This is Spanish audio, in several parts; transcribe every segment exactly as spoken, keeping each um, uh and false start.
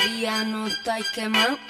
Todavía no estáis quemados.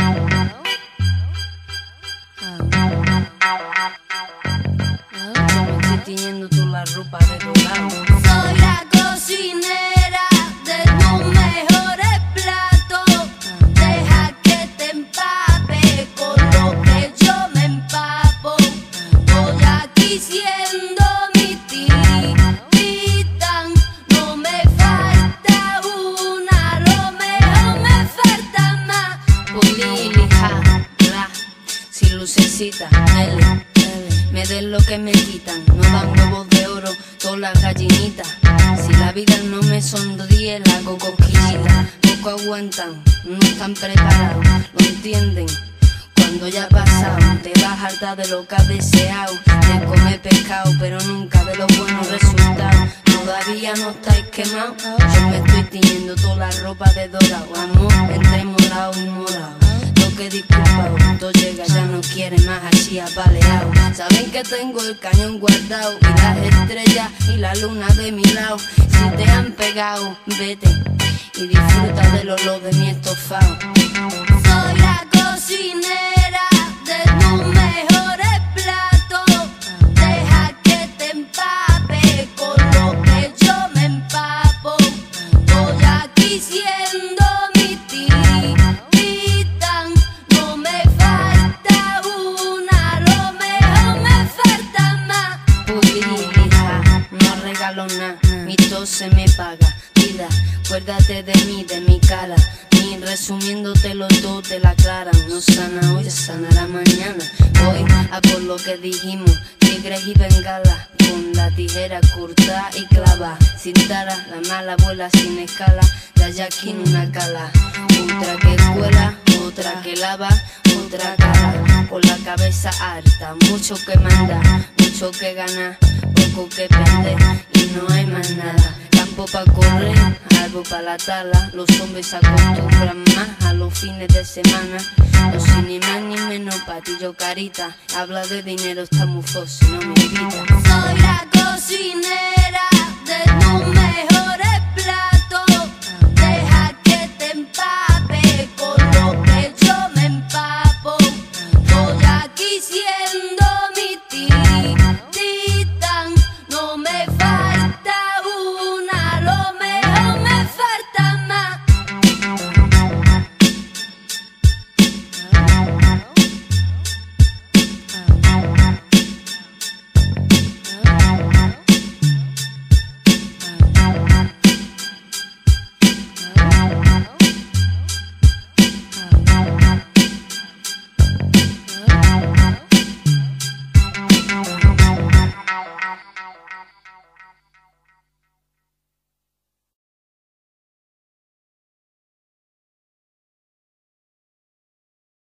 Yo me estoy tiñendo tú la ropa de dorado. Soy la cocinera de tus mejores platos. Deja que te empape con lo que yo me empapo. Voy aquí siendo mi titán. No me falta una, lo mejor me falta más. Pulili, ja, la, sin lucecita, L. Me den lo que me quitan, no dan huevos de oro, todas las gallinitas. Si la vida no me sonríe, la hago cosquillita. Poco aguantan, no están preparados, lo entienden. Cuando ya ha pasado, te vas harta de lo que has deseado, de comer pescado, pero nunca de los buenos resultados. Todavía no estáis quemados, yo me estoy tiñendo toda la ropa de dorado. Amor entre morado y morado. Que disculpa, todo llega, ya no quiere más así apaleado. Saben que tengo el cañón guardado y las estrellas y la luna de mi lado. Si te han pegado, vete y disfruta del olor de mi estofado. Soy la cocinera de tus mejores platos. Deja que te empape con lo que yo me empapo. Voy aquí siendo mi titán. No me falta una, lo mejor me falta más. Pulilija, no regalo nada, mi tos se me paga. Vida, acuérdate de mí, de mi cara. Ni resumiéndotelo todo te la aclaran. No sana hoy, sanará mañana. Voy a por lo que dijimos, tigres y bengalas. Con la tijera corta y clava. Sin tara, la mala abuela sin escala. De allá aquí en una cala. Otra que cuela, otra que lava, otra cara. Con la cabeza harta, mucho que mandar, mucho que ganar, poco que perder y no hay más nada. Campo pa' correr, algo pa' la tala. Los hombres se acostumbran más a los fines de semana. No soy ni más ni menos pa' ti yo carita. Habla de dinero, está muy fósil, no me invita. Soy la cocinera